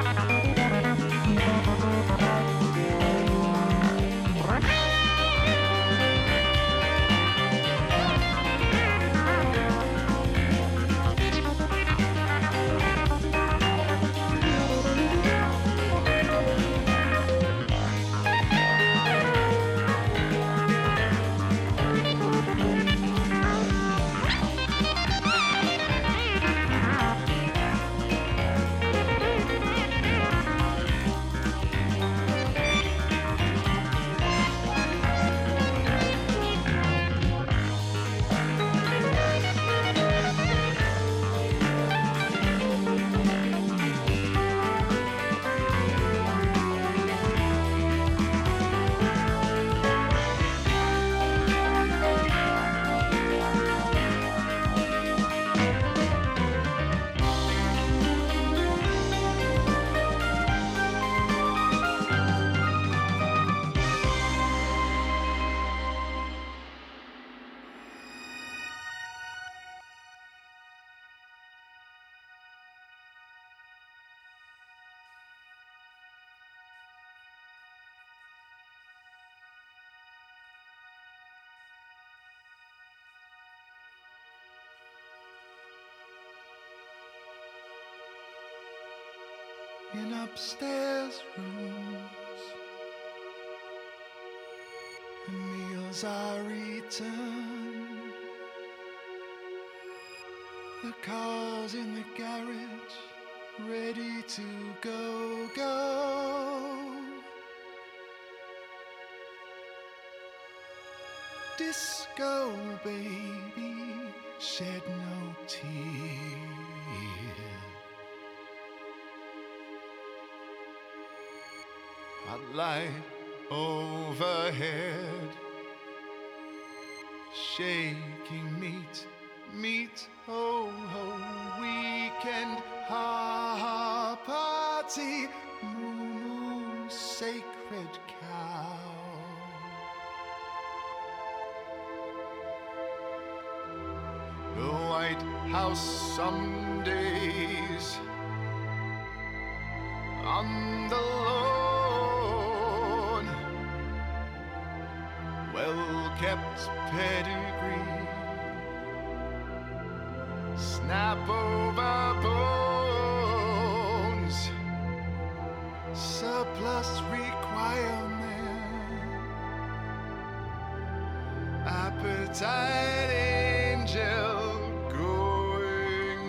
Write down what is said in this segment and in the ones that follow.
In upstairs rooms, and meals are eaten. The car's in the garage, ready to go. Disco baby shed no tear. Hot light overhead, shaking meat, ho ho, weekend party, moo sacred cow. The White House some days on the lawn, well-kept pedigree, snap over bones, surplus requirement, appetite angel going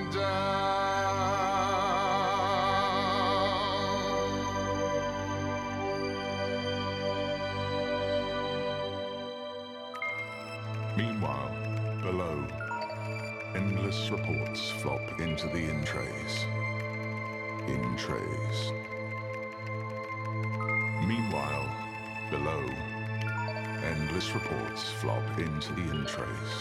down. Meanwhile, below, endless reports flop into the in trays. Meanwhile, below, endless reports flop into the in trays.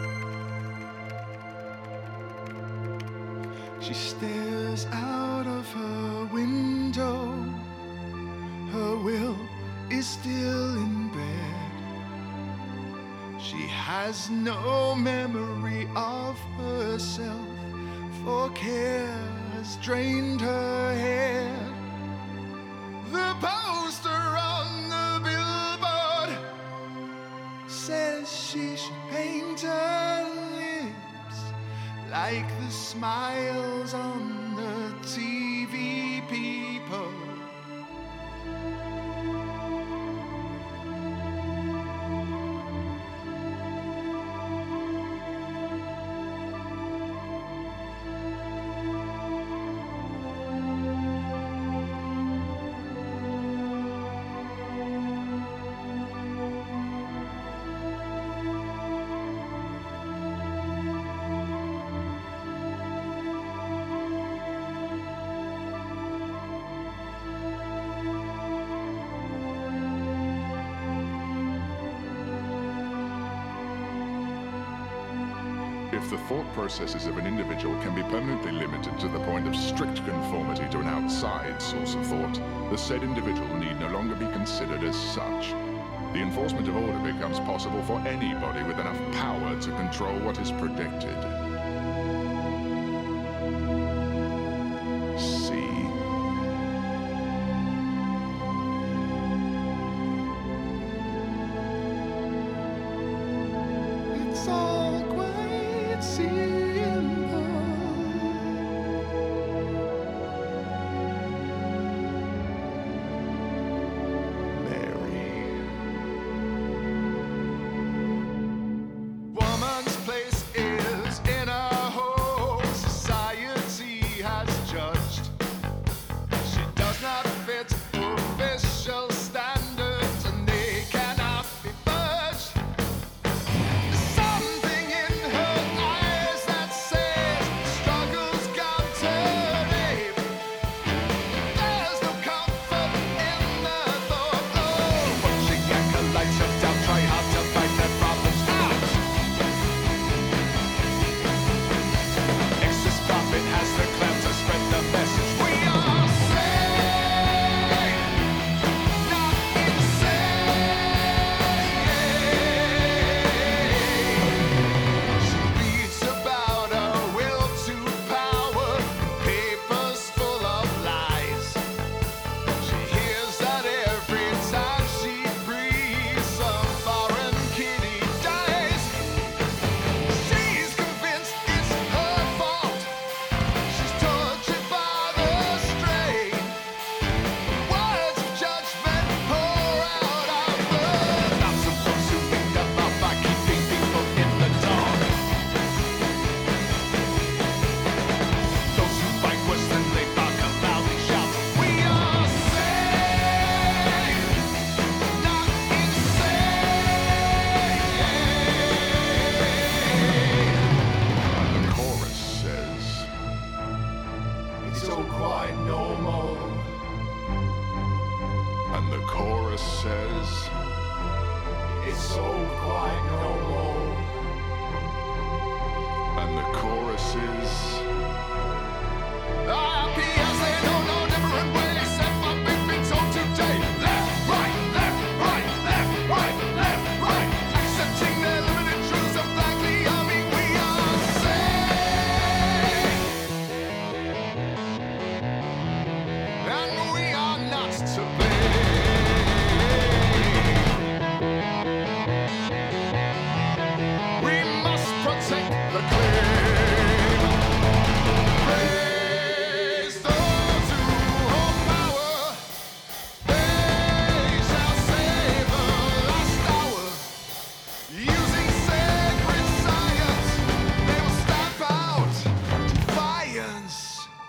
She stares out of her window. Her will is still in bed. She has no memory of herself, for care has drained her head. The poster on the billboard says she should paint her lips like the smiles on the TV people. If the thought processes of an individual can be permanently limited to the point of strict conformity to an outside source of thought, the said individual need no longer be considered as such. The enforcement of order becomes possible for anybody with enough power to control what is predicted. See? chorus says, It's so quiet no more. and the chorus is, Happy as they know no different way except what we've been told today. Left, right, left, right, left, right, left, right. Accepting their limited truths and blankly humming, we are safe. And we are not to blame. We must protect the claim. Praise those who hold power. They shall save the last hour. Using sacred science, they will stamp out defiance.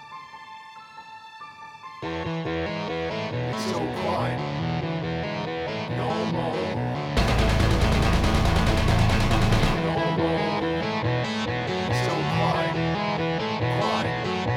It's so quiet, no more. No more. It's so quiet, quiet.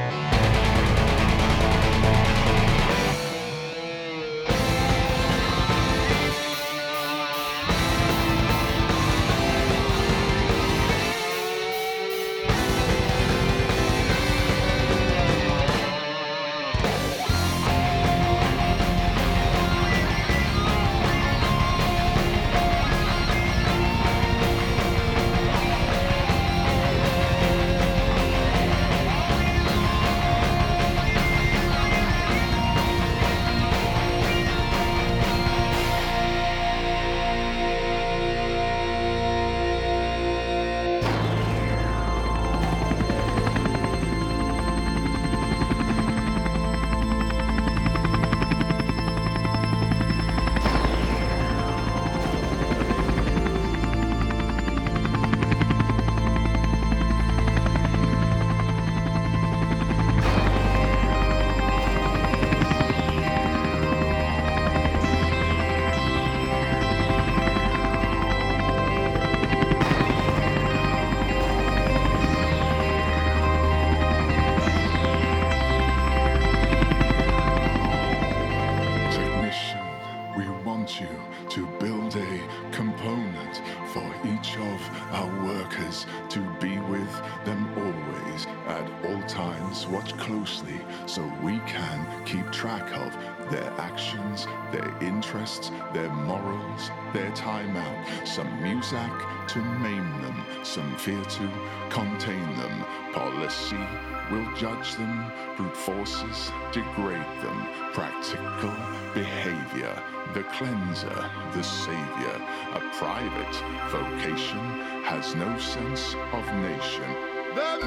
Technician, we want you to build a component for each of our workers to be with them always at all times. Watch closely so we can keep track of their actions, their interests, their morals, their time out. Some music to maim them, some fear to contain them. Policy will judge them, brute forces degrade them. Practical behavior, the cleanser, the savior. A private vocation has no sense of nation. The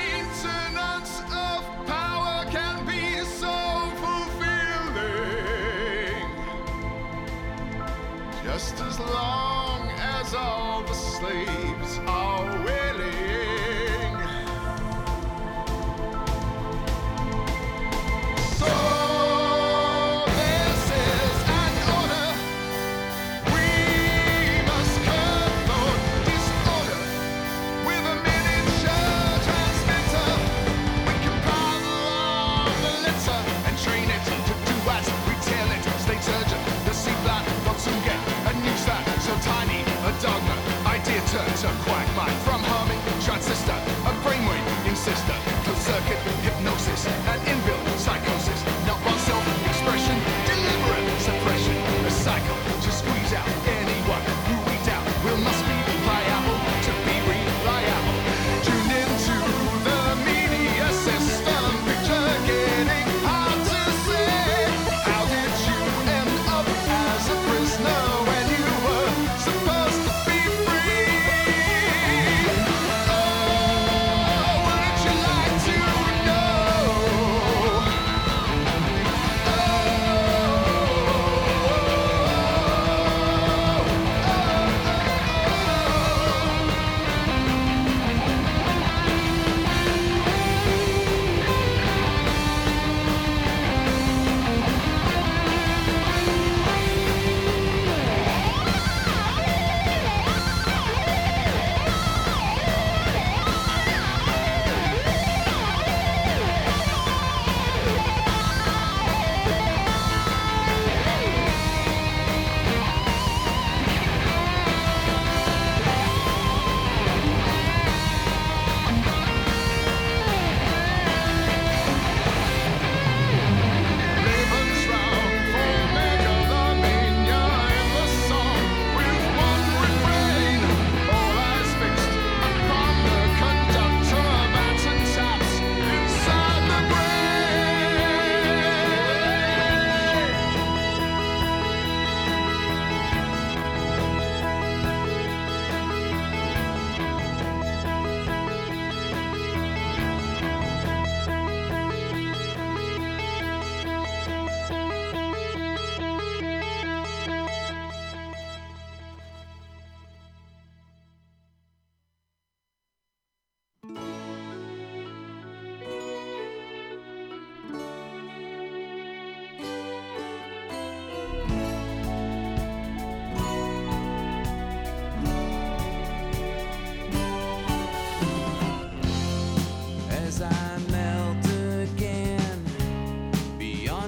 maintenance of power can be so fulfilling, just as long as all the slaves are willing. So this is an order. We must confront disorder with a miniature transmitter. We compile along the litter and train it to do as we tell it. Stay urgent, the sea plan will soon get a new start. So tiny, a dogma, idea turn to quagmire. From humming, trans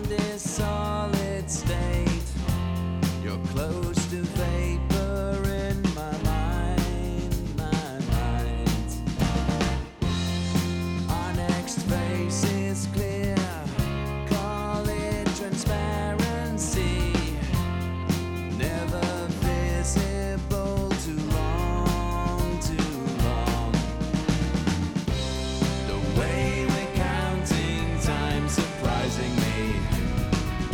this solid state. You're close to vapor in my mind, my mind. Our next face is clear, call it transparency. Never visible too long, too long. The way we're counting time surprising me.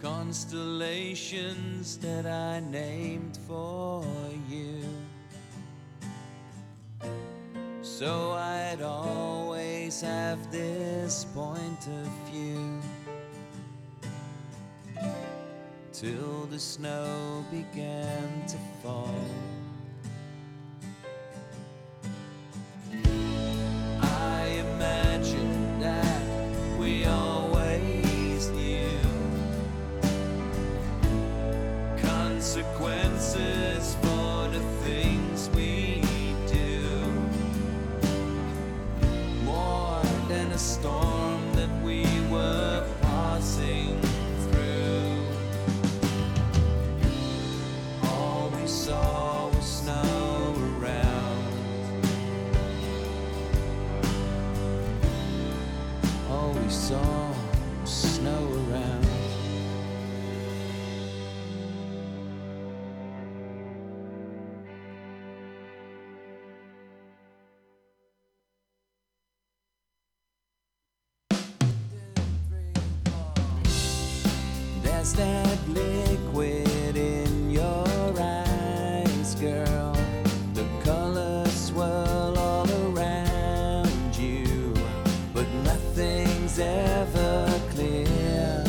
constellations that I named for you. So I'd always have this point of view, till the snow began to fall. I imagine that we always knew consequences for the things we do, more than a storm that we were passing through. All we saw was snow around. All we saw was snow around. There's that liquid in your eyes, girl. The colors swirl all around you, but nothing's ever clear.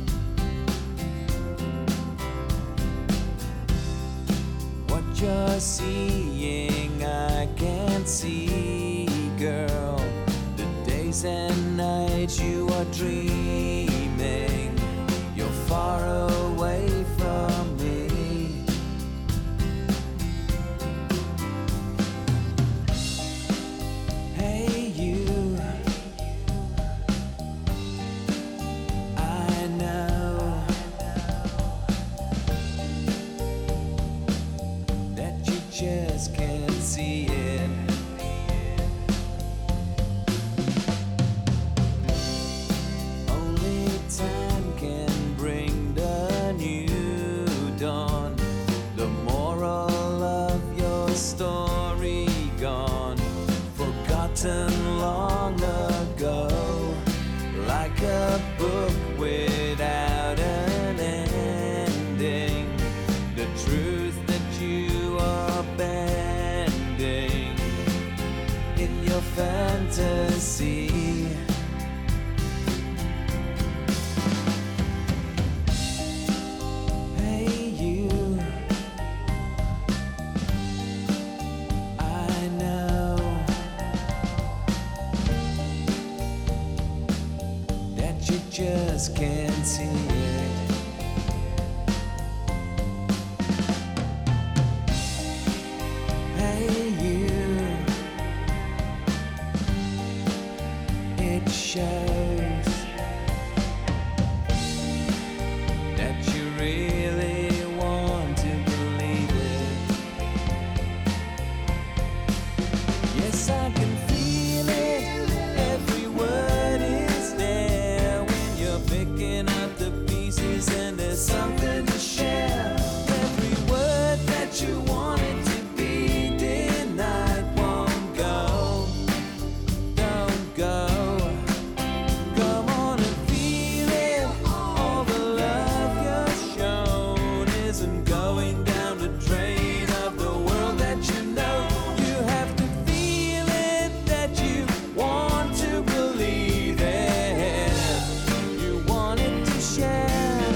What you're seeing, I can't see, girl. The days and nights you are dreaming, you're far away from me. Hey you, I know that you just can't see it. Only time can bring the new dawn. The moral of your story gone, forgotten long ago, like a book without an ending. The truth that you are bending in your fantasy. Hey you, I know that you just can't see it. Hey you, it shows that you really want to believe it. Yes, I can feel it. Every word is there when you're picking up the pieces, and there's something to share. Every word that you wanted to be denied won't go. Don't go. Come on and feel it. All the love you're shown isn't going down the drain of the world that you know. You have to feel it, that you want to believe it. You want it to share.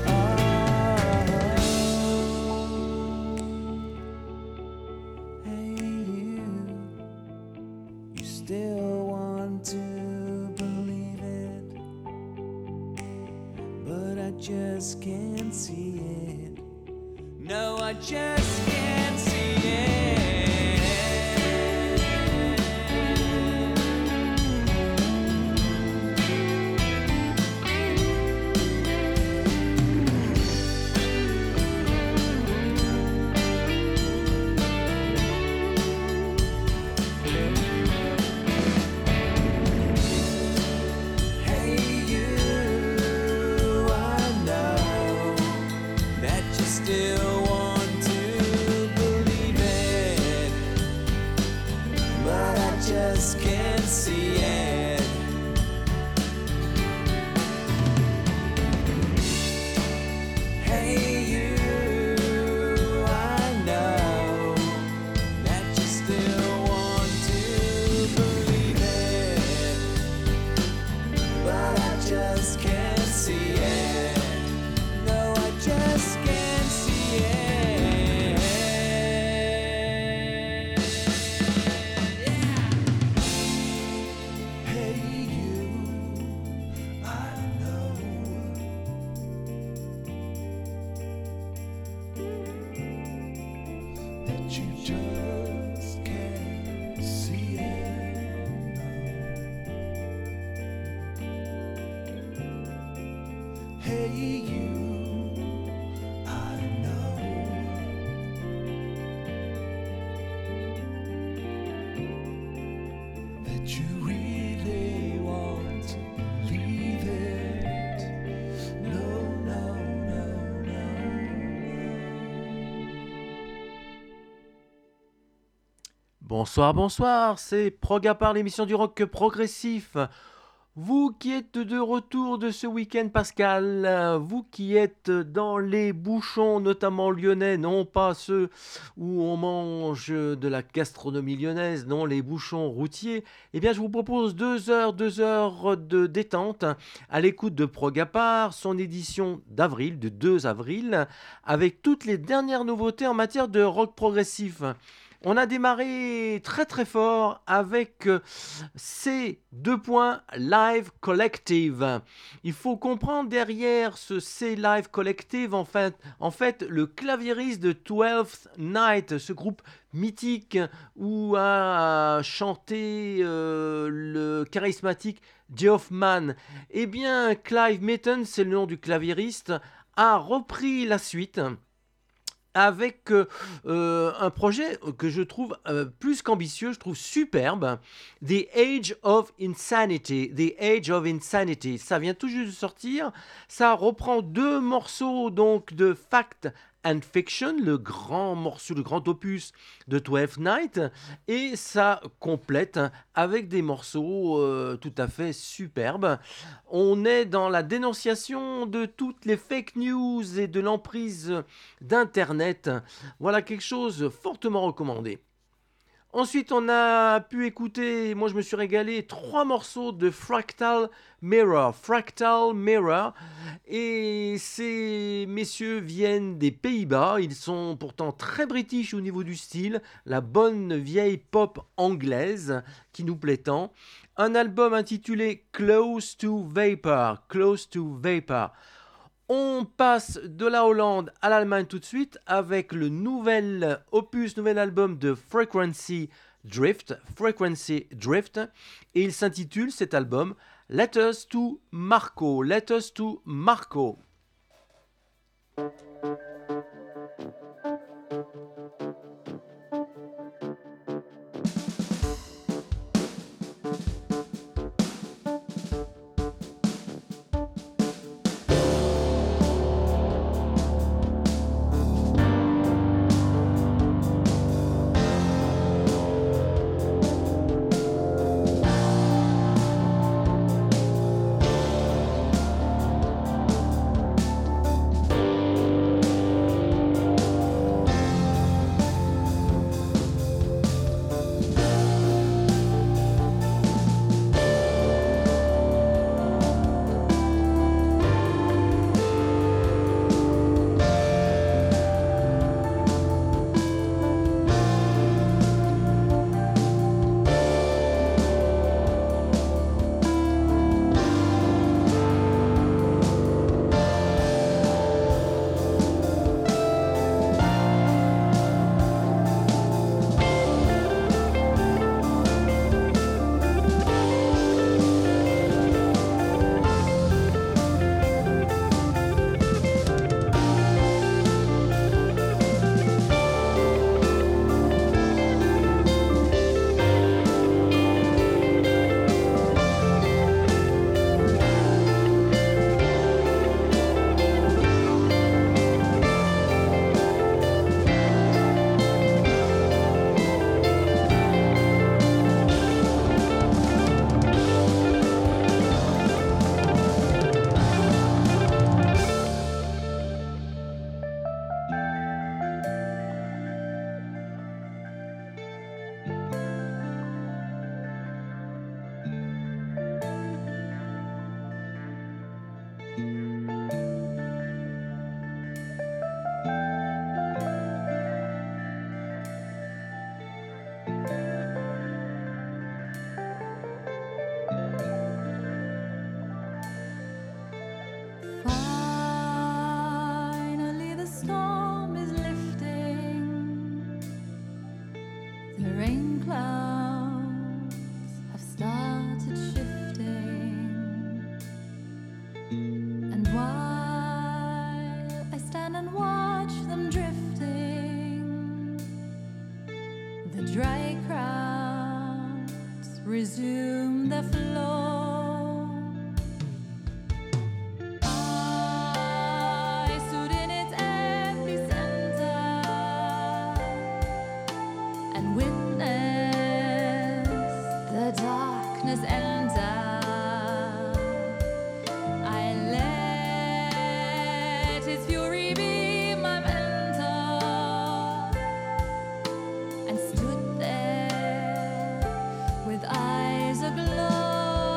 Hey you still want to believe it, but I just can't see it. No, I just can't see it. Hey you, I know that you still want to believe it. just can't see it. No, I just can't see it. Yeah. Hey you, I know that you just can't see it. Hey you, I know that you really want to leave it. No, no, no, Bonsoir, bonsoir, c'est Prog-à-part, l'émission du rock progressif. Vous qui êtes de retour de ce week-end pascal, vous qui êtes dans les bouchons, notamment lyonnais, non pas ceux où on mange de la gastronomie lyonnaise, non les bouchons routiers, eh bien je vous propose 2 heures de détente à l'écoute de Prog-à-part, son édition d'avril, du 2 avril, avec toutes les dernières nouveautés en matière de rock progressif. On a démarré très très fort avec C Live Collective. Il faut comprendre derrière ce C Live Collective en fait le claviériste de 12th Night, ce groupe mythique où a chanté le charismatique Geoff Mann. Eh bien Clive Mitton, c'est le nom du claviériste, a repris la suite avec un projet que je trouve plus qu'ambitieux, je trouve superbe, The Age of Insanity. The Age of Insanity, ça vient tout juste de sortir, ça reprend 2 morceaux donc de Fact and Fiction, le grand morceau, le grand opus de 12th Night, et ça complète avec des morceaux tout à fait superbes. On est dans la dénonciation de toutes les fake news et de l'emprise d'Internet. Voilà quelque chose fortement recommandé. Ensuite, on a pu écouter, moi je me suis régalé, 3 morceaux de Fractal Mirror. Fractal Mirror. Et ces messieurs viennent des Pays-Bas. Ils sont pourtant très british au niveau du style. La bonne vieille pop anglaise qui nous plaît tant. Un album intitulé Close to Vapor. Close to Vapor. On passe de la Hollande à l'Allemagne tout de suite avec le nouvel album de Frequency Drift, et il s'intitule cet album Letters to Marco. Letters to Marco. consume the floor. I stood in its epicenter and witnessed the darkness enter. I let its fury be my mentor and stood there with eyes aglow.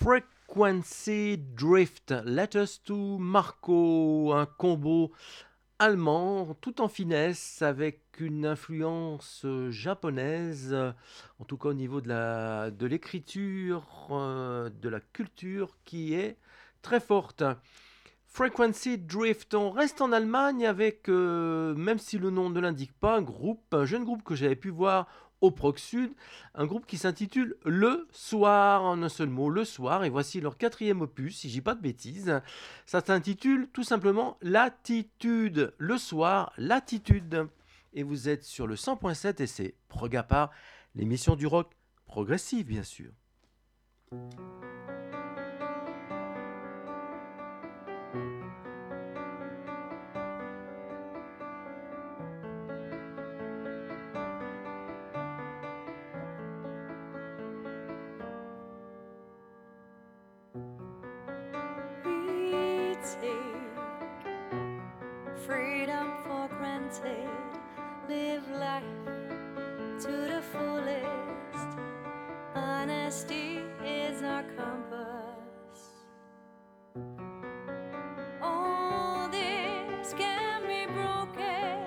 Frequency Drift, Letters to Marco, un combo allemand tout en finesse avec une influence japonaise, en tout cas au niveau de l'écriture, de la culture qui est très forte. Frequency Drift, on reste en Allemagne avec, même si le nom ne l'indique pas, un jeune groupe que j'avais pu voir au Proc Sud, un groupe qui s'intitule Le Soir, en un seul mot, Le Soir, et voici leur 4e opus, si je dis pas de bêtises. Ça s'intitule tout simplement Latitude, Le Soir, Latitude. Et vous êtes sur le 100.7 et c'est Prog à part, l'émission du rock progressif bien sûr. We take freedom for granted, live life to the fullest. Honesty is our compass. All this can be broken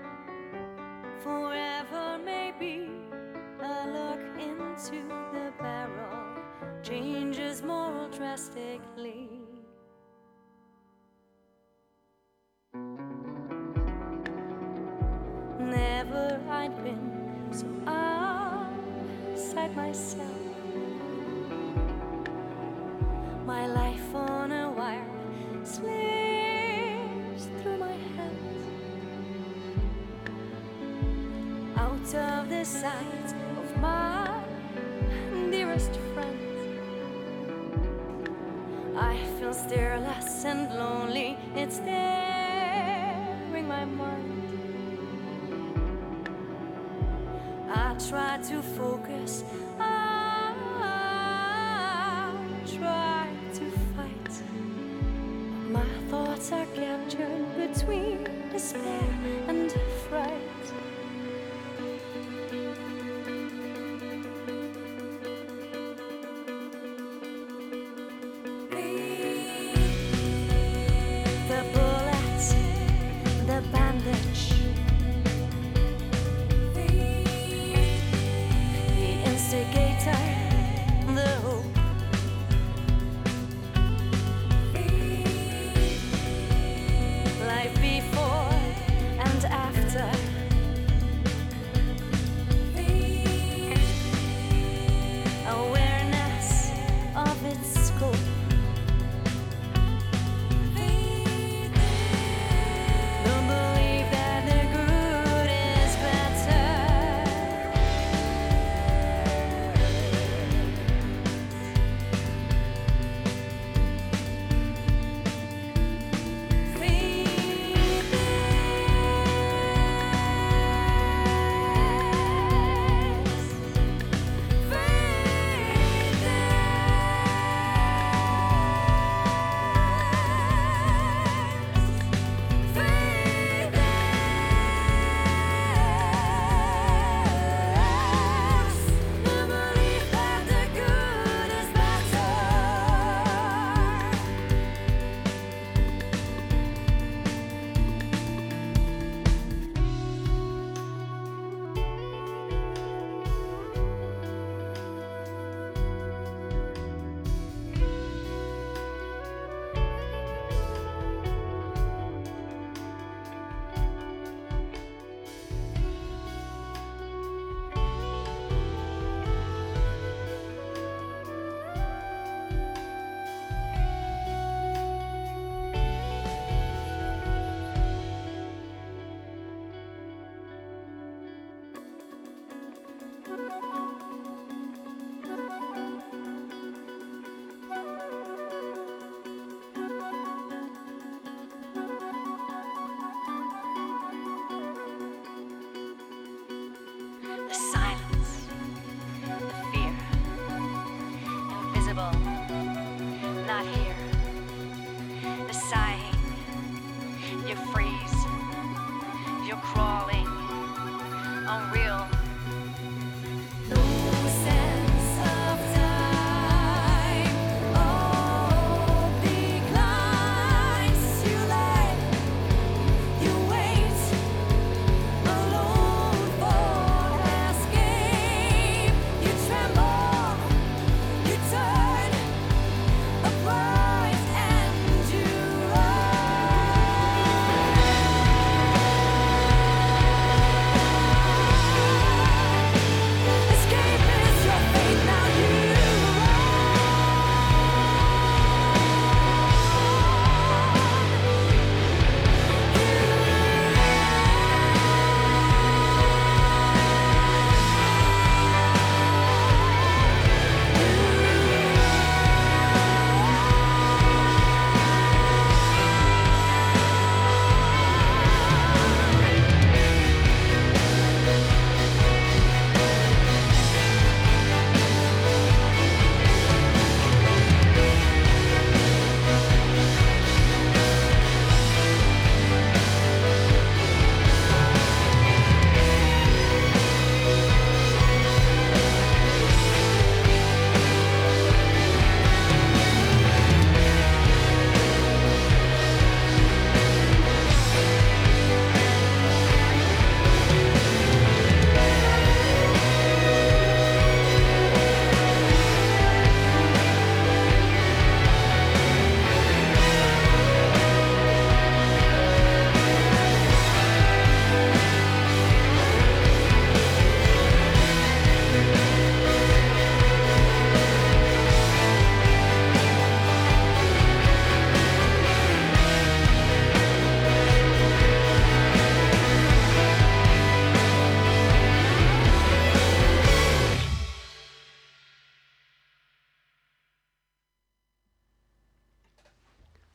forever, maybe. A look into the barrel changes moral drastically. Never I'd been so outside myself. My life on a wire slips through my hands, out of the sight of my dearest friends. I feel stirless and lonely, it's staring my mind. I try to focus, I try to fight, but my thoughts are captured between despair and fright. The bullet, the bandage, instigator, the hope. Life before and after. Awareness of its scope. The belief that the good is better. The silence, the fear, invisible, not here. The sighing, you freeze, you're crawling, unreal. No sense of time.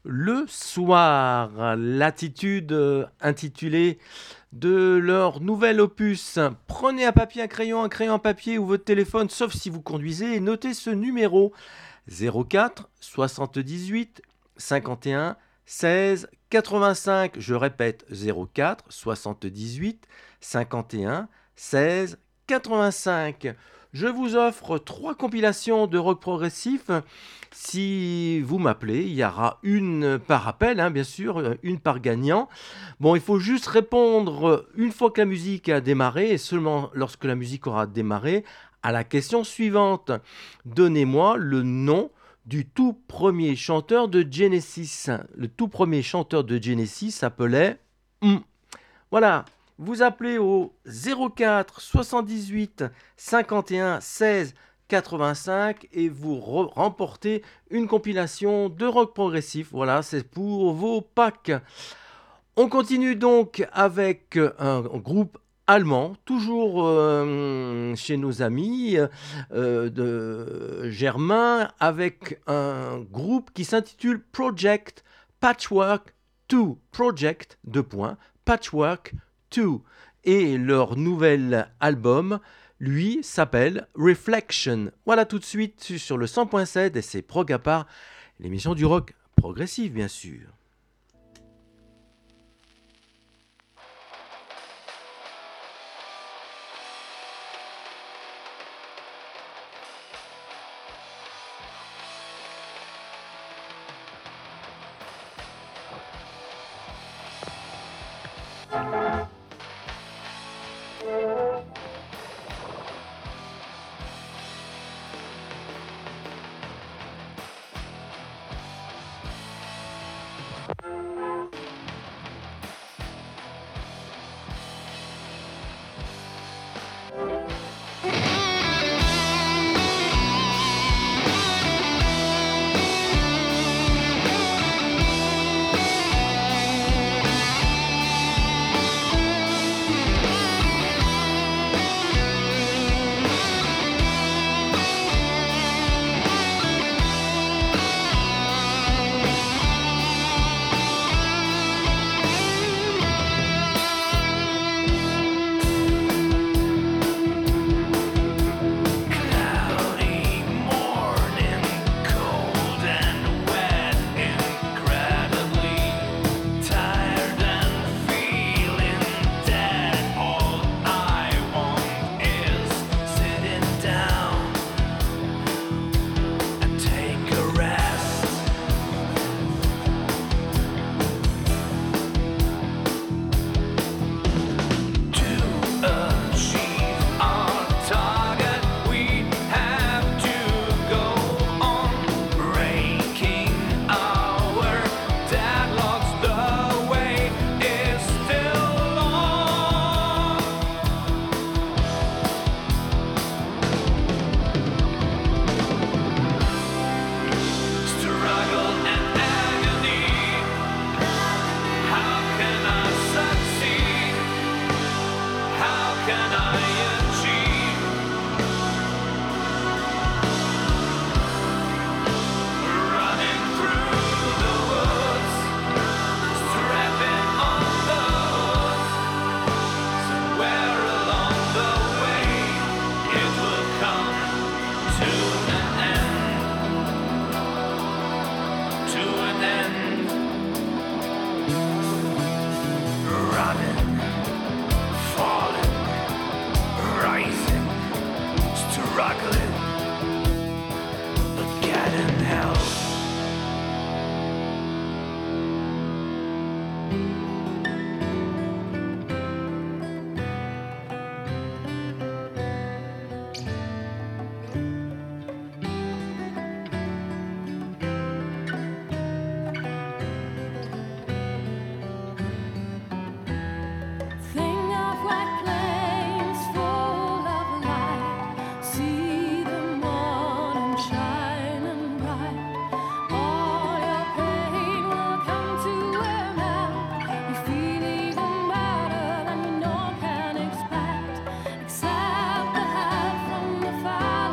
le soir. L'attitude intitulée de leur nouvel opus. Prenez un papier, un crayon à papier ou votre téléphone, sauf si vous conduisez, et notez ce numéro 04 78 51 16 85. Je répète 04 78 51 16 85. Je vous offre 3 compilations de rock progressif. Si vous m'appelez, il y aura une par appel, bien sûr, une par gagnant. Bon, il faut juste répondre une fois que la musique a démarré, et seulement lorsque la musique aura démarré, à la question suivante. Donnez-moi le nom du tout premier chanteur de Genesis. Le tout premier chanteur de Genesis s'appelait... Voilà. Vous appelez au 04 78 51 16 85 et vous remportez une compilation de rock progressif. Voilà, c'est pour vos packs. On continue donc avec un groupe allemand, toujours chez nos amis de Germain, avec un groupe qui s'intitule Project Patchwork 2. Project, Patchwork 2. Et leur nouvel album, lui, s'appelle Reflection. Voilà tout de suite sur le 100.7 et c'est Prog à part, l'émission du rock progressif, bien sûr.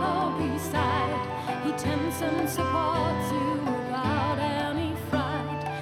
Support you without any fright.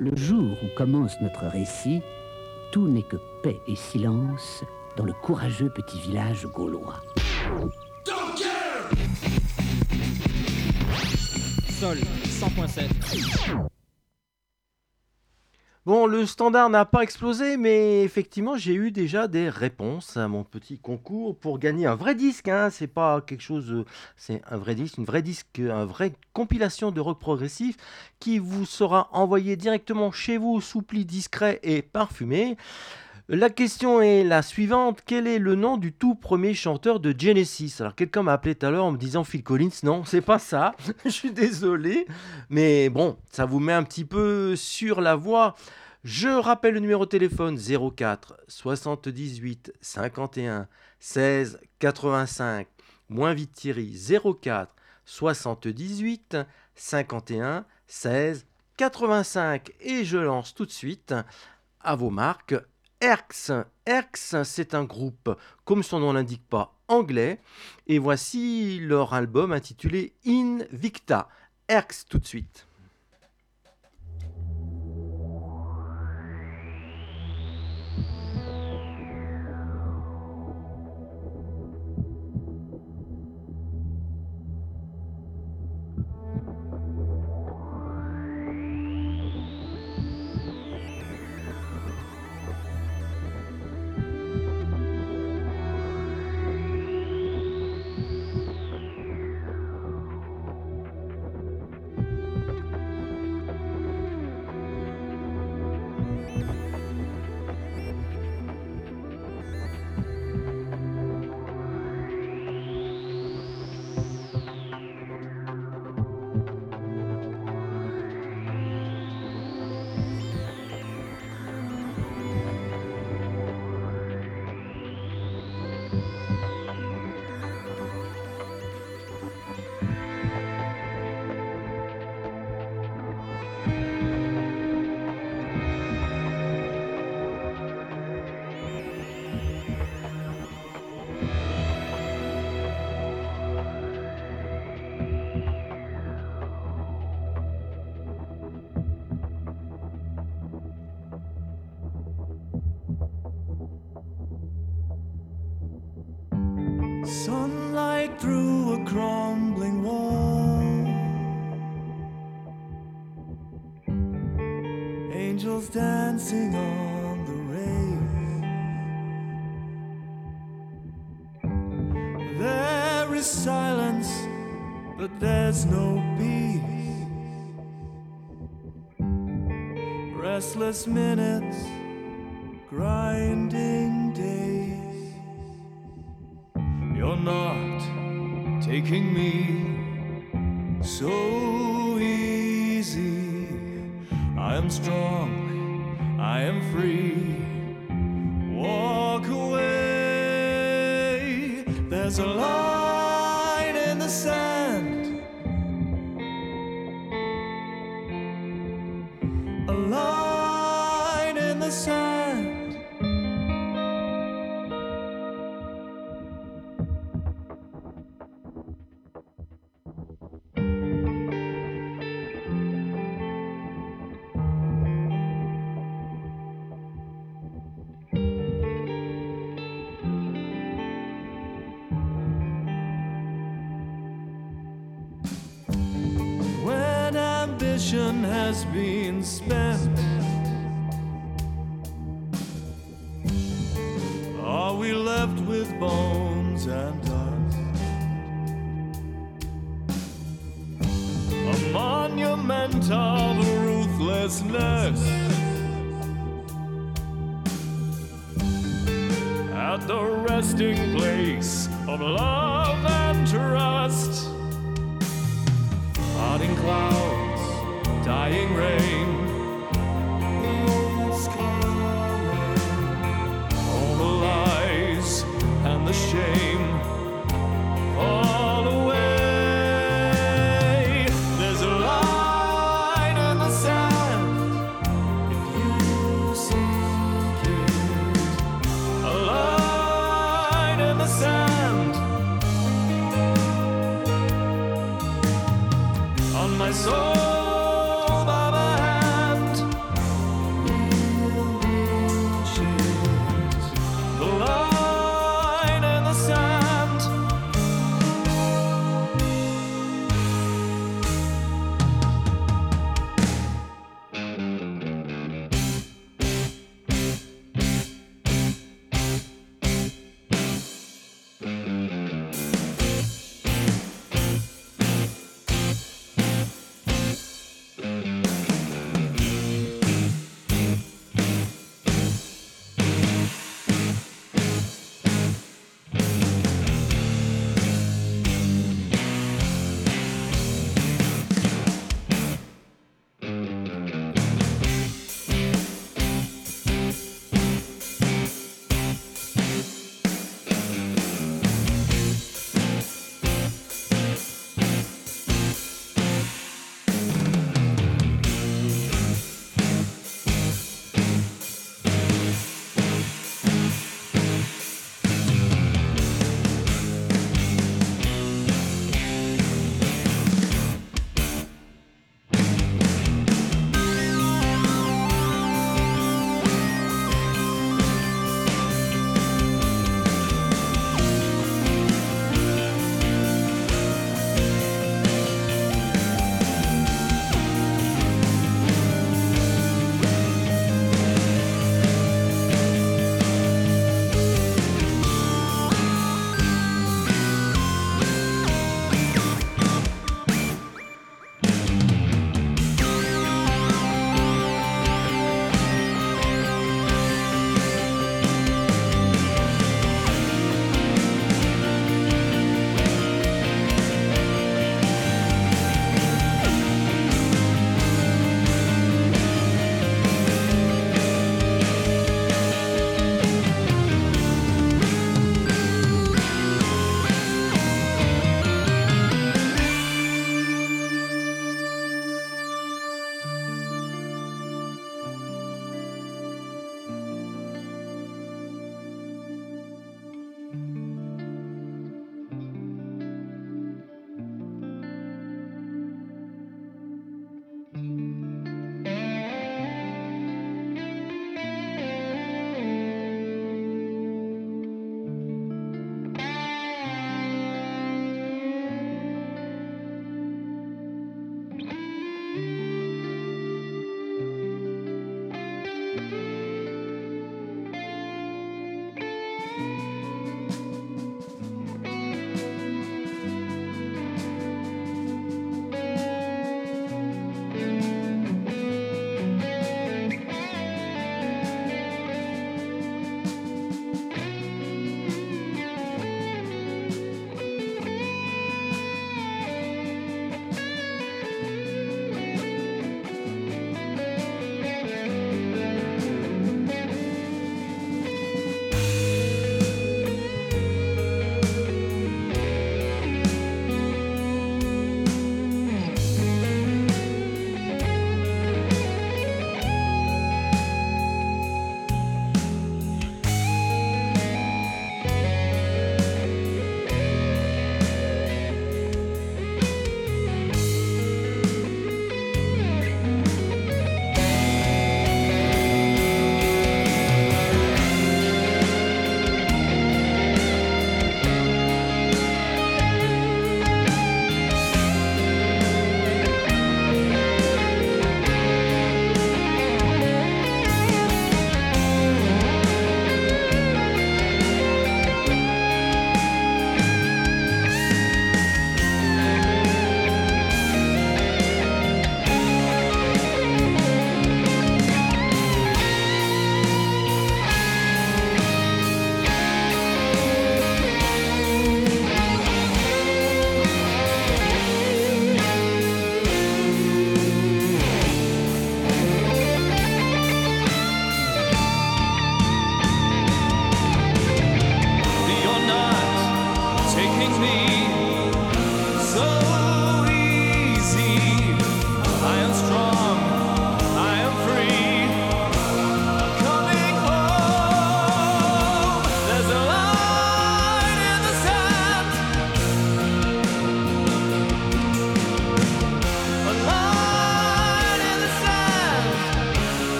Le jour où commence notre récit, tout n'est que paix et silence dans le courageux petit village gaulois. Sol 100.7. Bon, le standard n'a pas explosé, mais effectivement, j'ai eu déjà des réponses à mon petit concours pour gagner un vrai disque. Hein. C'est pas quelque chose, c'est un vrai disque, une vraie compilation de rock progressif qui vous sera envoyé directement chez vous sous pli discret et parfumé. La question est la suivante. Quel est le nom du tout premier chanteur de Genesis? Alors, quelqu'un m'a appelé tout à l'heure en me disant Phil Collins. Non, c'est pas ça. Je suis désolé. Mais bon, ça vous met un petit peu sur la voie. Je rappelle le numéro de téléphone 04 78 51 16 85. Moins vite Thierry 04 78 51 16 85. Et je lance tout de suite à vos marques. Erx, c'est un groupe, comme son nom l'indique pas, anglais. Et voici leur album intitulé Invicta. Erx tout de suite. Sunlight through a crumbling wall, angels dancing on the rails. There is silence, but there's no peace. Restless minutes, grinding days. You're not taking me so easy. I am strong, I am free. Walk away. There's a line in the sand, a line in the sand. Has been spent. Are we left with bones and dust? A monument of ruthlessness at the resting place of love and trust. Parting clouds, dying rain, it's coming. All the lies and the shame fall away. There's a line in the sand if you seek it. A line in the sand on my soul.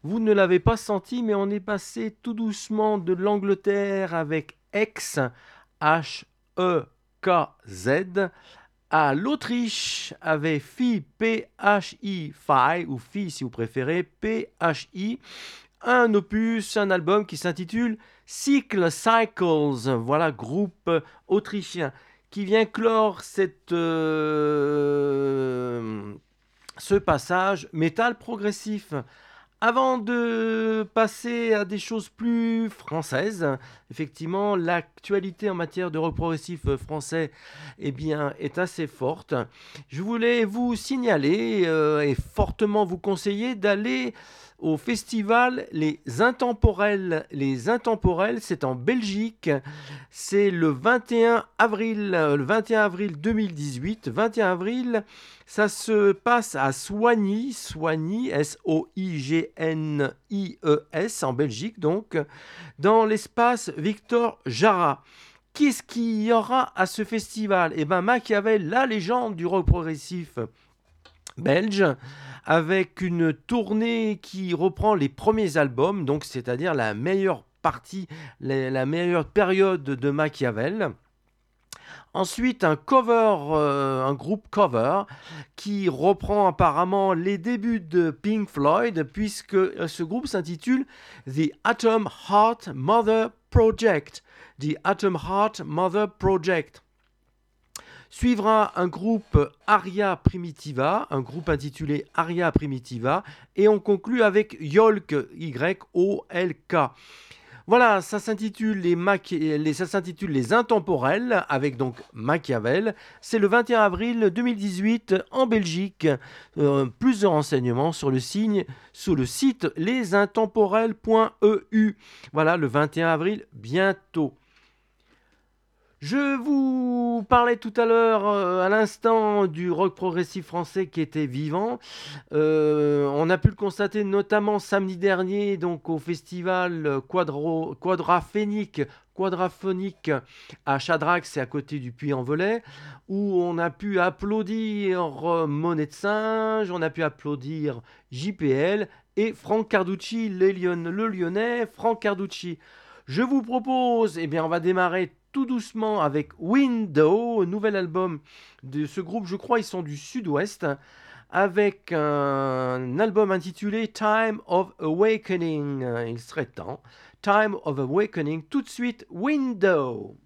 Vous ne l'avez pas senti, mais on est passé tout doucement de l'Angleterre avec X, H-E-K-Z, à l'Autriche avec Phi, P-H-I, Phi, ou Phi si vous préférez, P-H-I, un opus, un album qui s'intitule Cycles, voilà, groupe autrichien, qui vient clore ce passage métal progressif. Avant de passer à des choses plus françaises, effectivement, l'actualité en matière de rock progressif français est assez forte. Je voulais vous signaler et fortement vous conseiller d'aller au festival Les Intemporels. Les Intemporels, c'est en Belgique. C'est le 21 avril 2018. 21 avril, ça se passe à Soignies, S-O-I-G-N-I-E-S, en Belgique, donc, dans l'espace Victor Jara. Qu'est-ce qu'il y aura à ce festival ? Eh bien, Machiavel, la légende du rock progressif belge, avec une tournée qui reprend les premiers albums, donc c'est-à-dire la meilleure partie, la meilleure période de Machiavel. Ensuite, un groupe cover qui reprend apparemment les débuts de Pink Floyd, puisque ce groupe s'intitule The Atom Heart Mother Project. The Atom Heart Mother Project. Suivra un groupe Aria Primitiva, un groupe intitulé Aria Primitiva, et on conclut avec Yolk, Y-O-L-K. Voilà, ça s'intitule les Intemporels, avec donc Machiavel. C'est le 21 avril 2018 en Belgique. Plus de renseignements sur le site lesintemporels.eu. Voilà, le 21 avril, bientôt. Je vous parlais tout à l'heure, à l'instant, du rock progressif français qui était vivant. On a pu le constater notamment samedi dernier, donc au festival quadraphonique à Chadrax, c'est à côté du Puy-en-Velay, où on a pu applaudir Monnaie de Singe, on a pu applaudir JPL et Franck Carducci, le Lyonnais Franck Carducci. Je vous propose, on va démarrer tout doucement avec Window, nouvel album de ce groupe, je crois ils sont du sud-ouest, avec un album intitulé Time of Awakening. Il serait temps. Time of Awakening, tout de suite Window.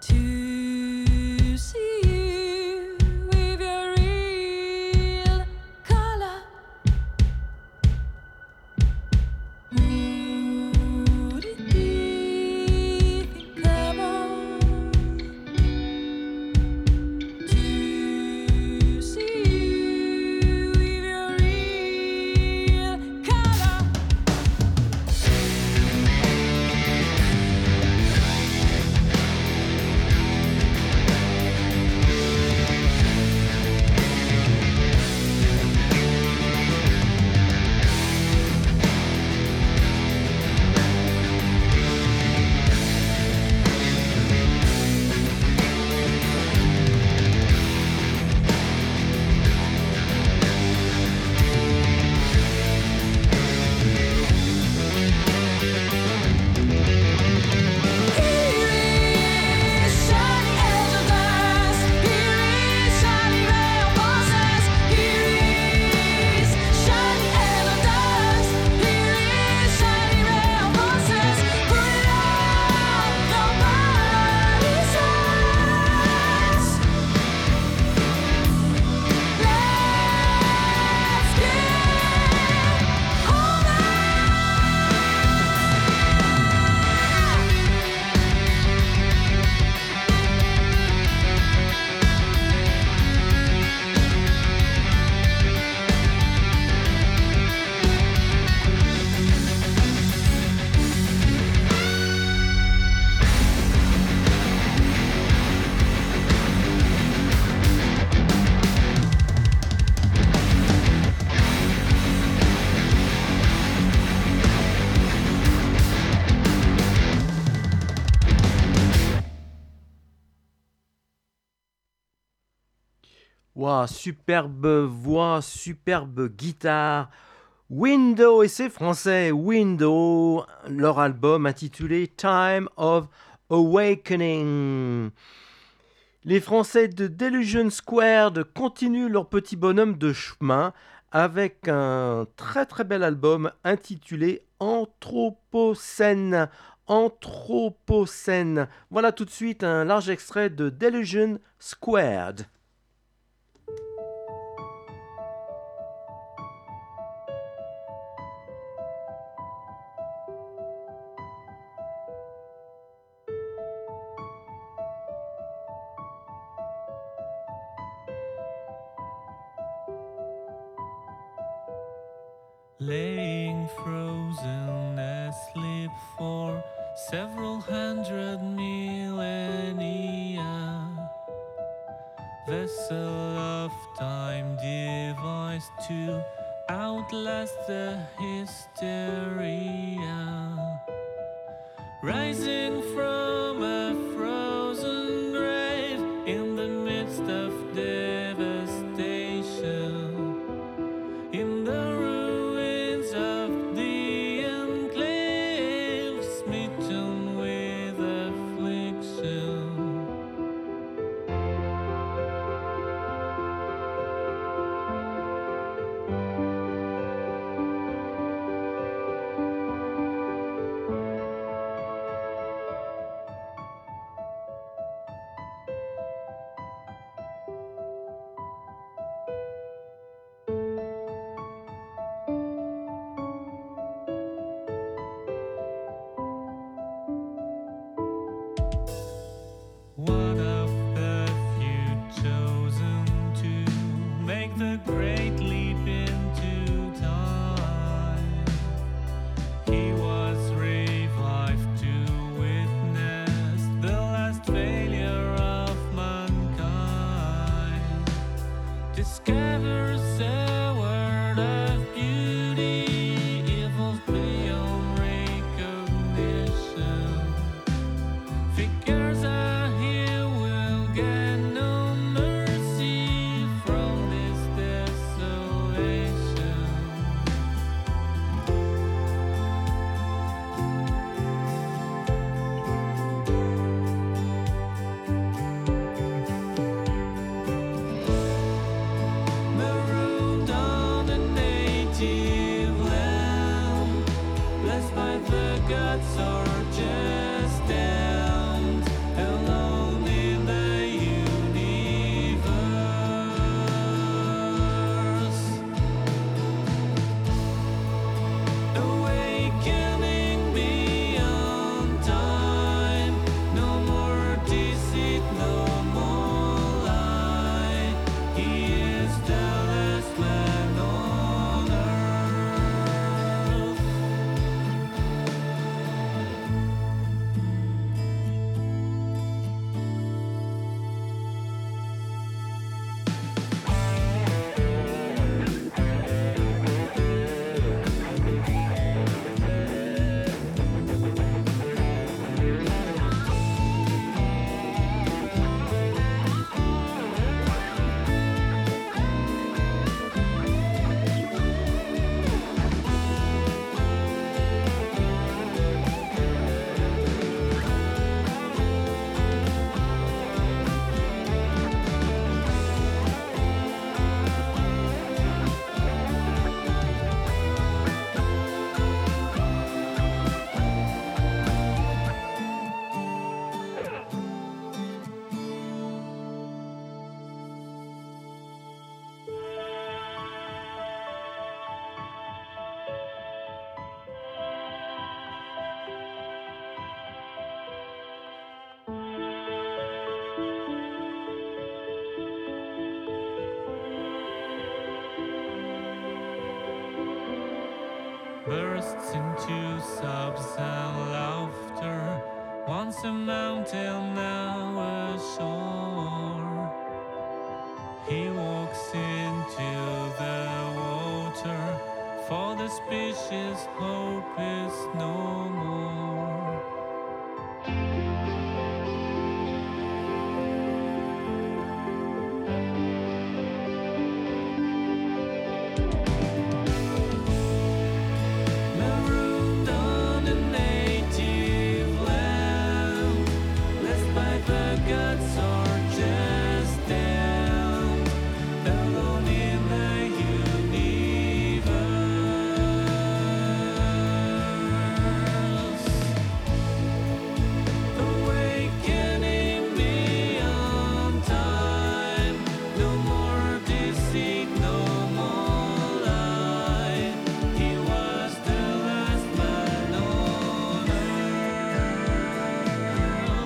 to see you with your real color. Would it be thinkable to see you with your real color? Waouh, superbe voix, superbe guitare. Window, et c'est français, Window, leur album intitulé Time of Awakening. Les Français de Delusion Squared continuent leur petit bonhomme de chemin avec un très très bel album intitulé Anthropocène. Anthropocène. Voilà tout de suite un large extrait de Delusion Squared. Laying frozen asleep for several hundred millennia, vessel of time devised to outlast the hysteria, rising from a frozen grave in the midst of devastation, in the ruins of the enclave, smitten with affliction. bursts into sobs and laughter. Once a mountain, now a shore. He walks into the water, for the species' hope is no more. Marooned on a native land, blessed by the gods or just damned, alone in the universe. Awakening beyond time, no more deceit, no more lie. He was the last man on earth.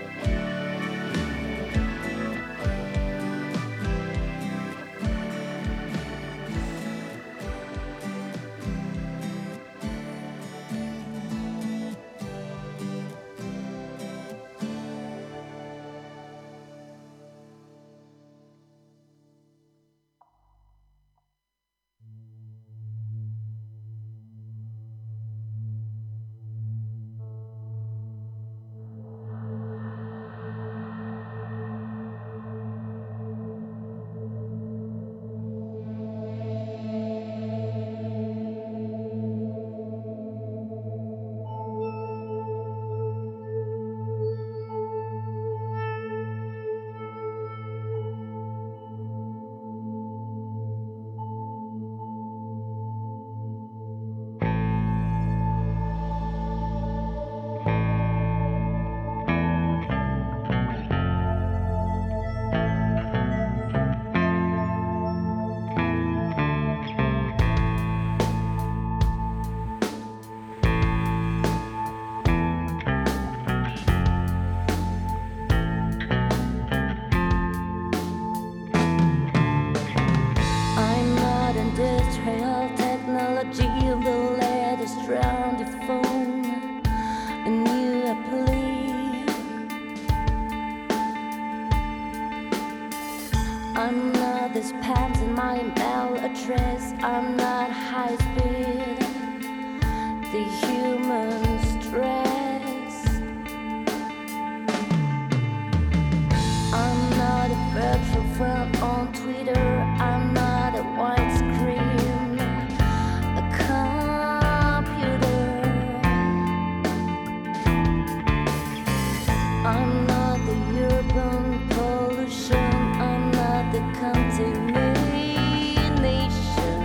I'm not industrial technology, the latest round the phone, a new apply. I'm not the spams in my email address. I'm not high speed, the human stress. I'm not a virtual friend on Twitter. I'm not a widescreen, a computer. I'm not the urban pollution. I'm not the contamination.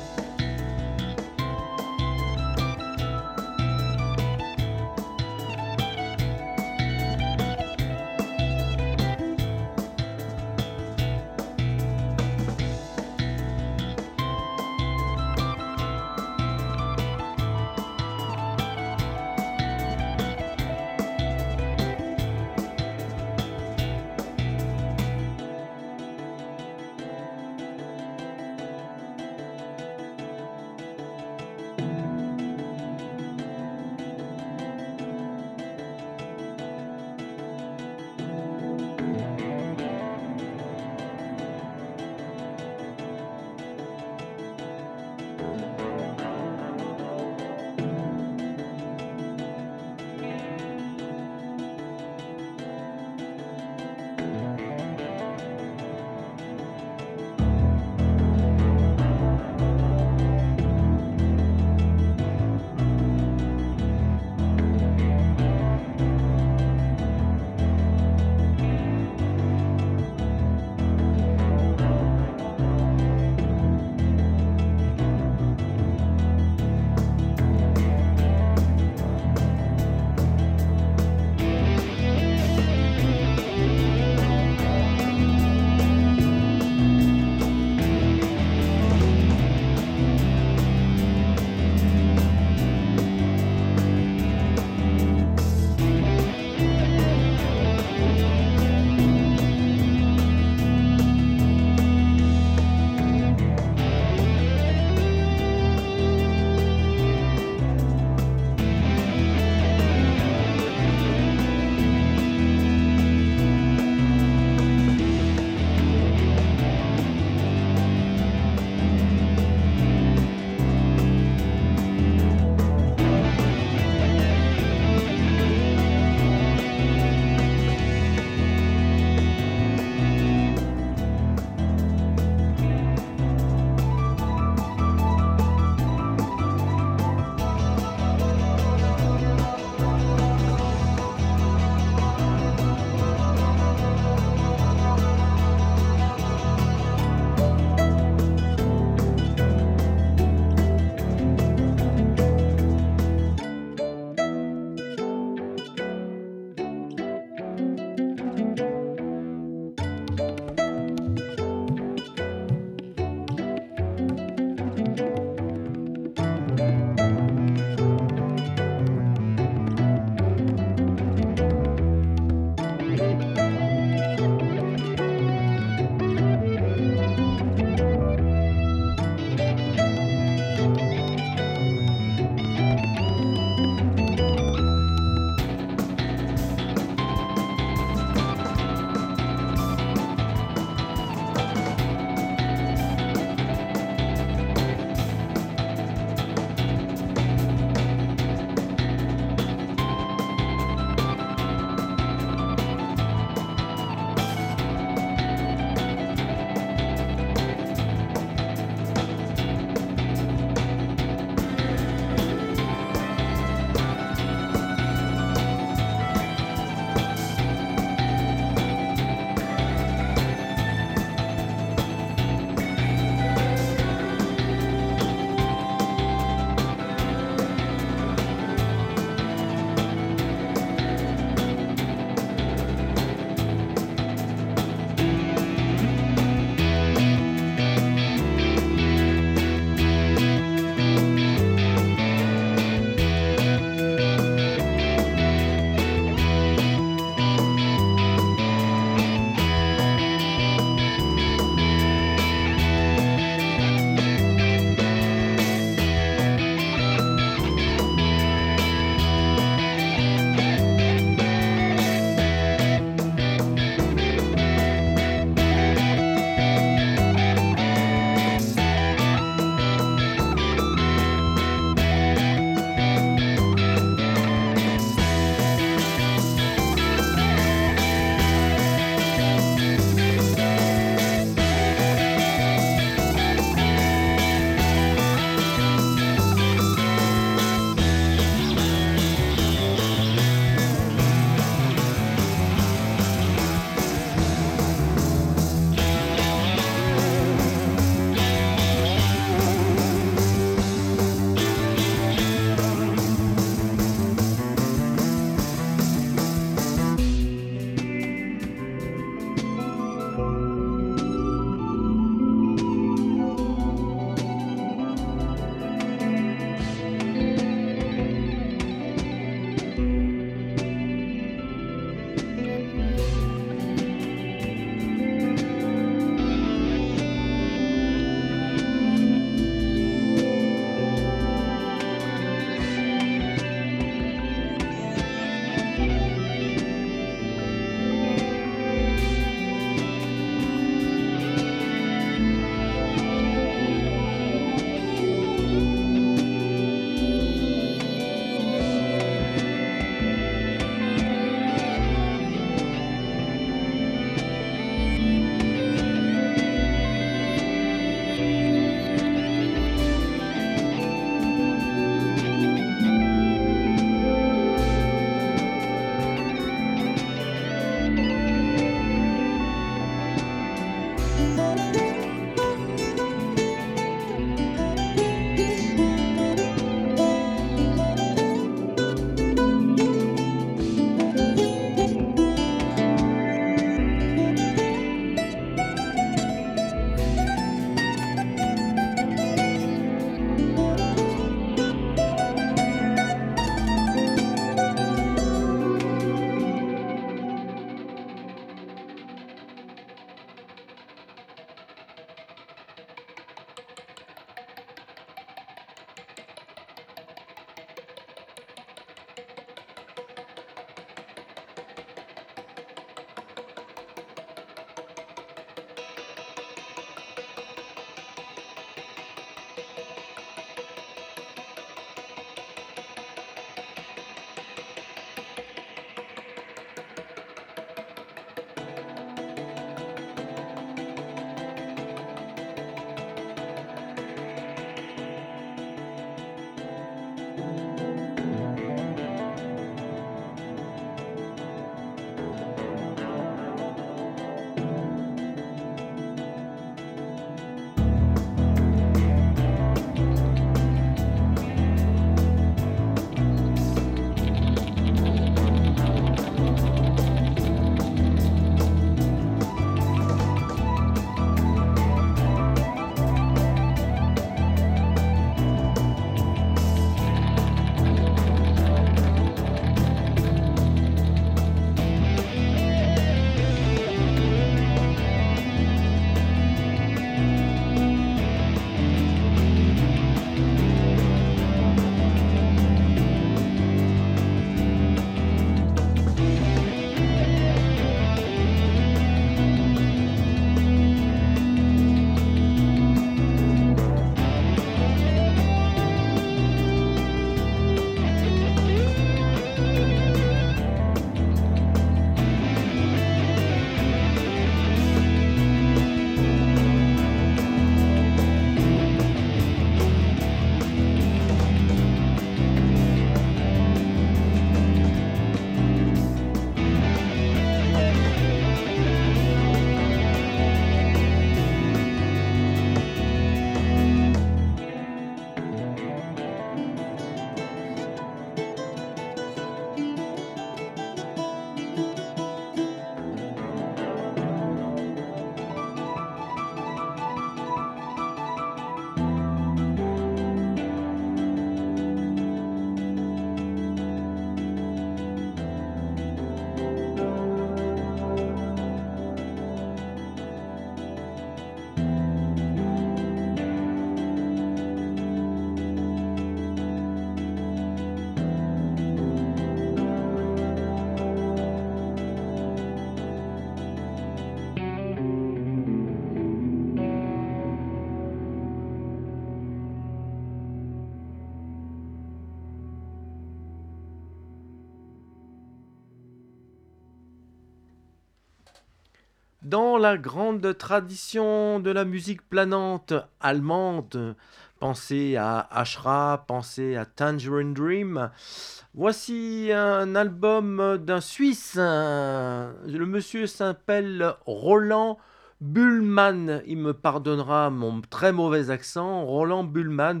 Dans la grande tradition de la musique planante allemande, pensez à Ashra, pensez à Tangerine Dream. Voici un album d'un Suisse. Le monsieur s'appelle Roland Buhlmann. Il me pardonnera mon très mauvais accent. Roland Buhlmann,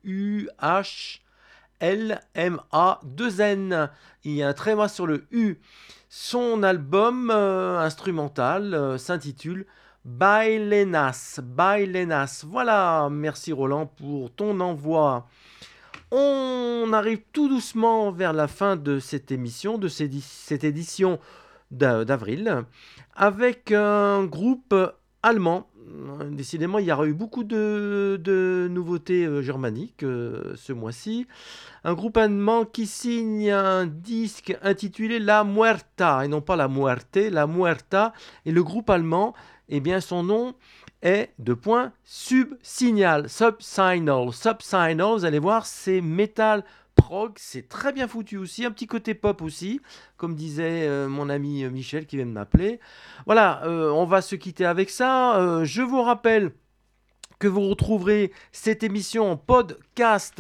B-U-H-L-M-A-2-N. Il y a un tréma sur le U. Son album instrumental s'intitule Bailenas. Bailenas. Voilà, merci Roland pour ton envoi. On arrive tout doucement vers la fin de cette émission, de cette édition d'avril, avec un groupe allemand. Décidément, il y aura eu beaucoup de nouveautés germaniques ce mois-ci. Un groupe allemand qui signe un disque intitulé La Muerta, et non pas La Muerte, La Muerta. Et le groupe allemand, eh bien, son nom est Subsignal. Subsignal, vous allez voir, c'est metal prog, c'est très bien foutu aussi, un petit côté pop aussi, comme disait mon ami Michel qui vient de m'appeler. Voilà, on va se quitter avec ça. Je vous rappelle que vous retrouverez cette émission en podcast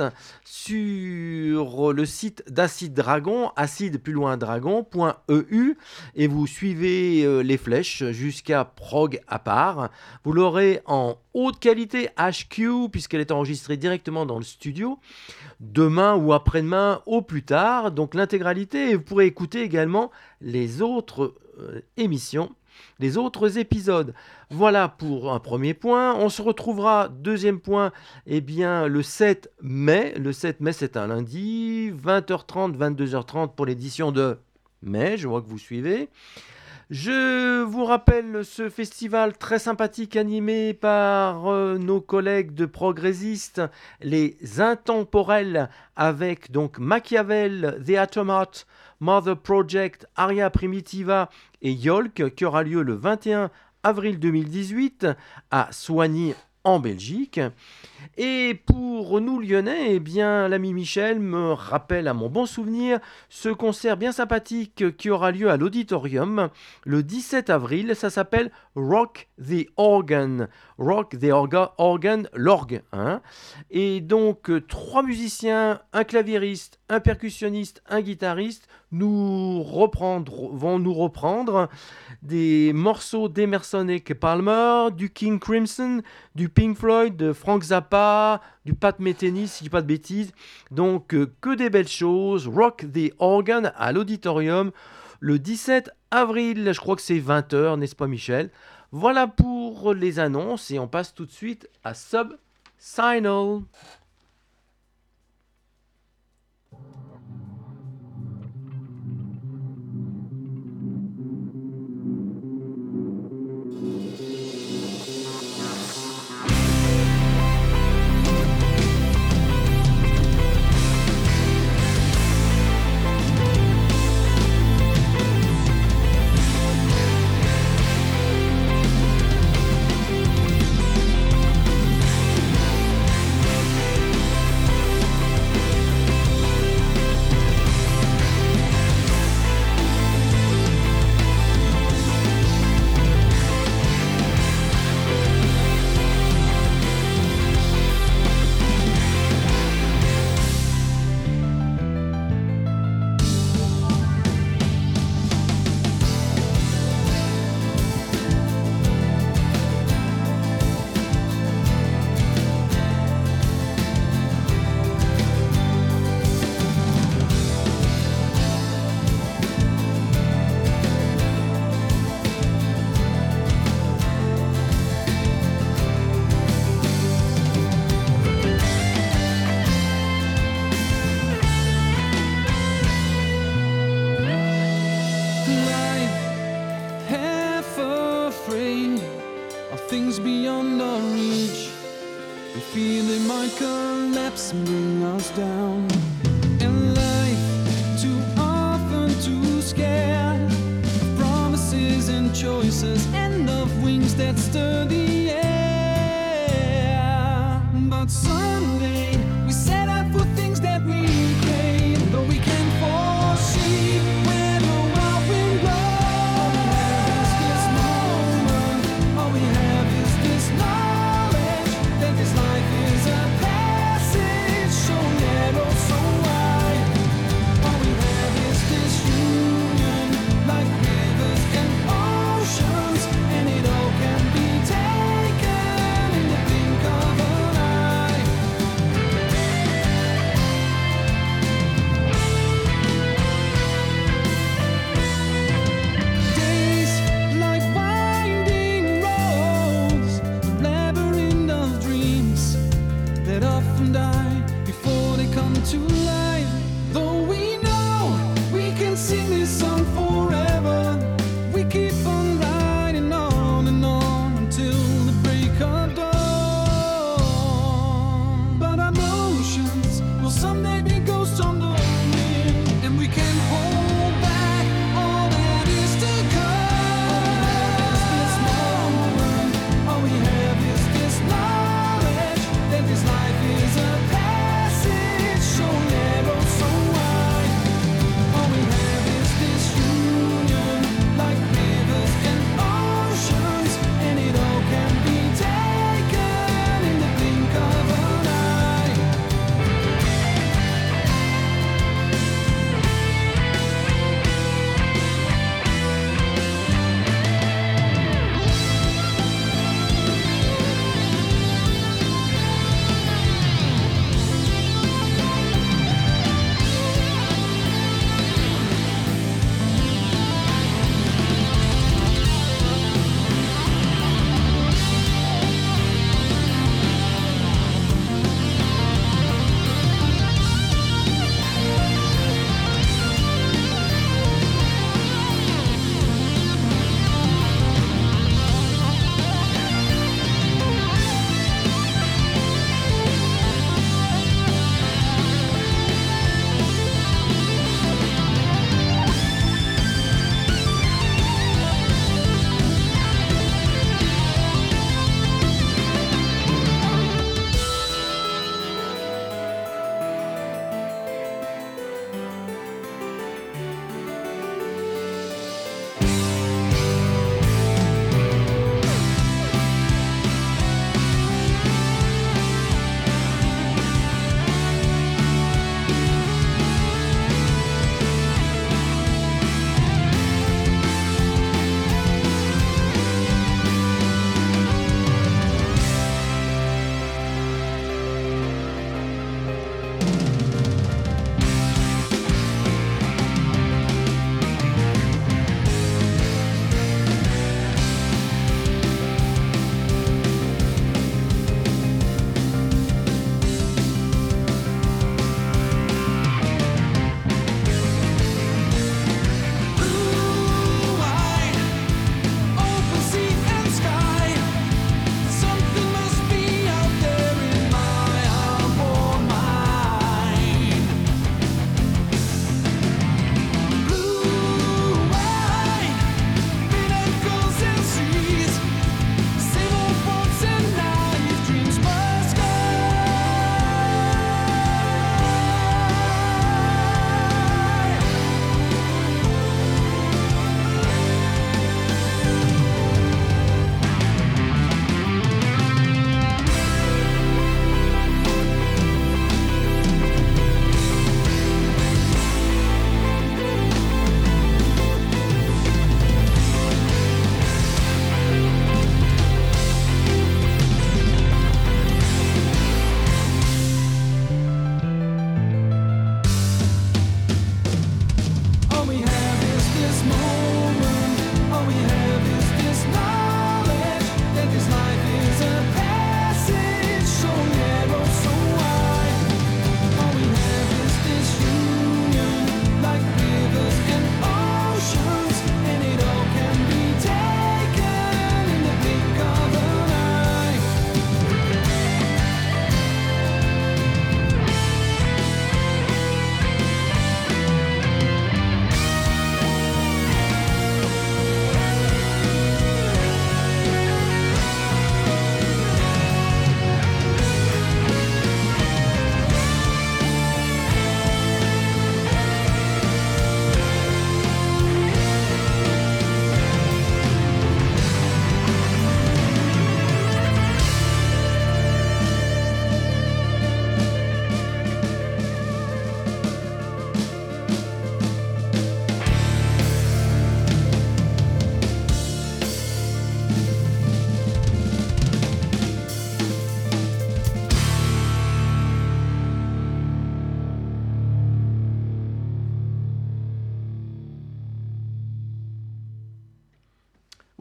sur le site d'Acid Dragon, acide plus loin dragon.eu, et vous suivez les flèches jusqu'à prog à part. Vous l'aurez en haute qualité HQ puisqu'elle est enregistrée directement dans le studio, demain ou après-demain au plus tard, donc l'intégralité, et vous pourrez écouter également les autres émissions, les autres épisodes. Voilà pour un premier point. On se retrouvera, deuxième point, eh bien, le 7 mai. Le 7 mai, c'est un lundi, 20h30, 22h30 pour l'édition de mai. Je vois que vous suivez. Je vous rappelle ce festival très sympathique animé par nos collègues de progressistes, les Intemporels, avec donc Machiavel, The Automate, Mother Project, Aria Primitiva et Yolk, qui aura lieu le 21 avril 2018 à Soigny en Belgique. Et pour nous Lyonnais, eh bien, l'ami Michel me rappelle à mon bon souvenir ce concert bien sympathique qui aura lieu à l'Auditorium le 17 avril. Ça s'appelle Rock the Organ. Rock the Organ, l'orgue. Hein. Et donc, 3 musiciens, un claviériste, un percussionniste, un guitariste vont nous reprendre des morceaux d'Emerson et Palmer, du King Crimson, du Pink Floyd, de Frank Zappa, du Pat Metheny, si je dis pas de bêtises. Donc, que des belles choses. Rock the Organ à l'Auditorium le 17 avril. Je crois que c'est 20h, n'est-ce pas Michel? Voilà pour les annonces et on passe tout de suite à Subsignal. Things beyond our reach, we feel it might collapse and bring us down. And life, too often too scared of promises and choices and of wings that stir the air. But someday we set out for things that we crave, though we can't foresee where the wild wind blows. This moment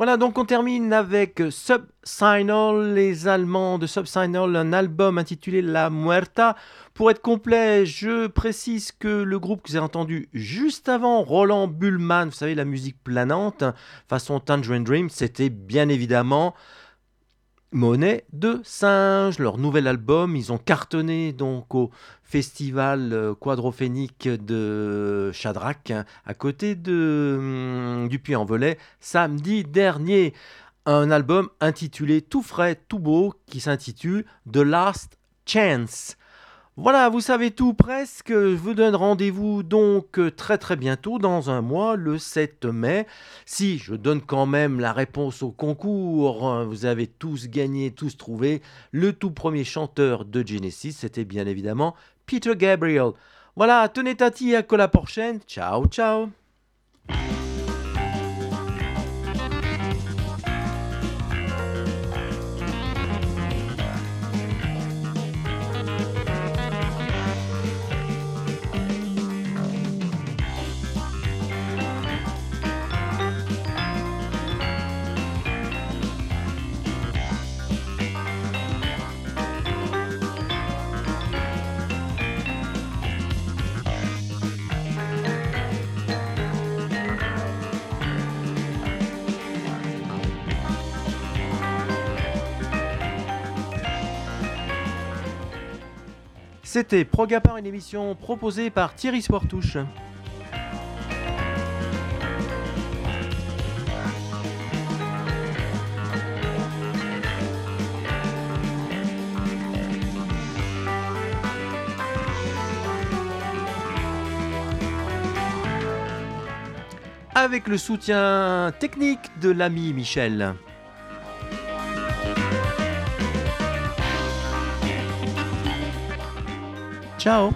Voilà, donc on termine avec Subsignal, les Allemands de Subsignal, un album intitulé La Muerta. Pour être complet, je précise que le groupe que vous avez entendu juste avant, Roland Bullman, vous savez, la musique planante, façon Tangerine Dream, c'était bien évidemment Monnaie de Singe, leur nouvel album. Ils ont cartonné donc au festival quadrophénique de Chadrac, à côté du Puy-en-Velay, samedi dernier. Un album intitulé tout frais, tout beau, qui s'intitule The Last Chance. Voilà, vous savez tout presque. Je vous donne rendez-vous donc très très bientôt, dans un mois, le 7 mai. Si, je donne quand même la réponse au concours. Vous avez tous gagné, tous trouvé. Le tout premier chanteur de Genesis, c'était bien évidemment Peter Gabriel. Voilà, tenez tati, à la prochaine. Ciao, ciao. C'était Progapar, une émission proposée par Thierry Sportouche. Avec le soutien technique de l'ami Michel. Ciao.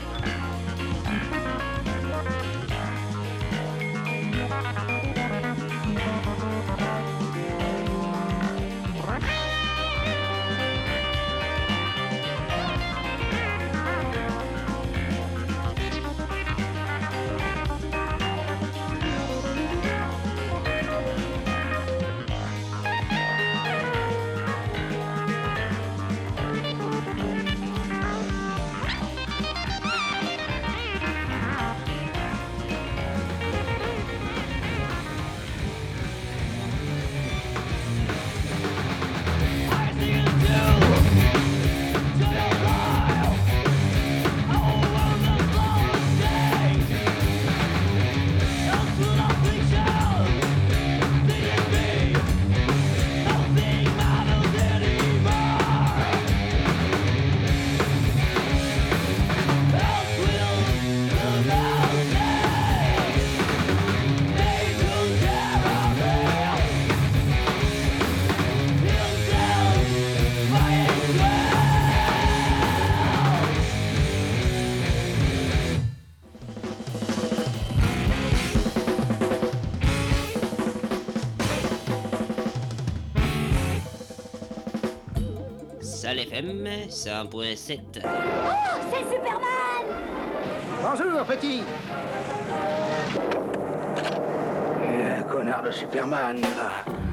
Sol FM 100.7. Oh, c'est Superman! Bonjour, petit. Connard de Superman.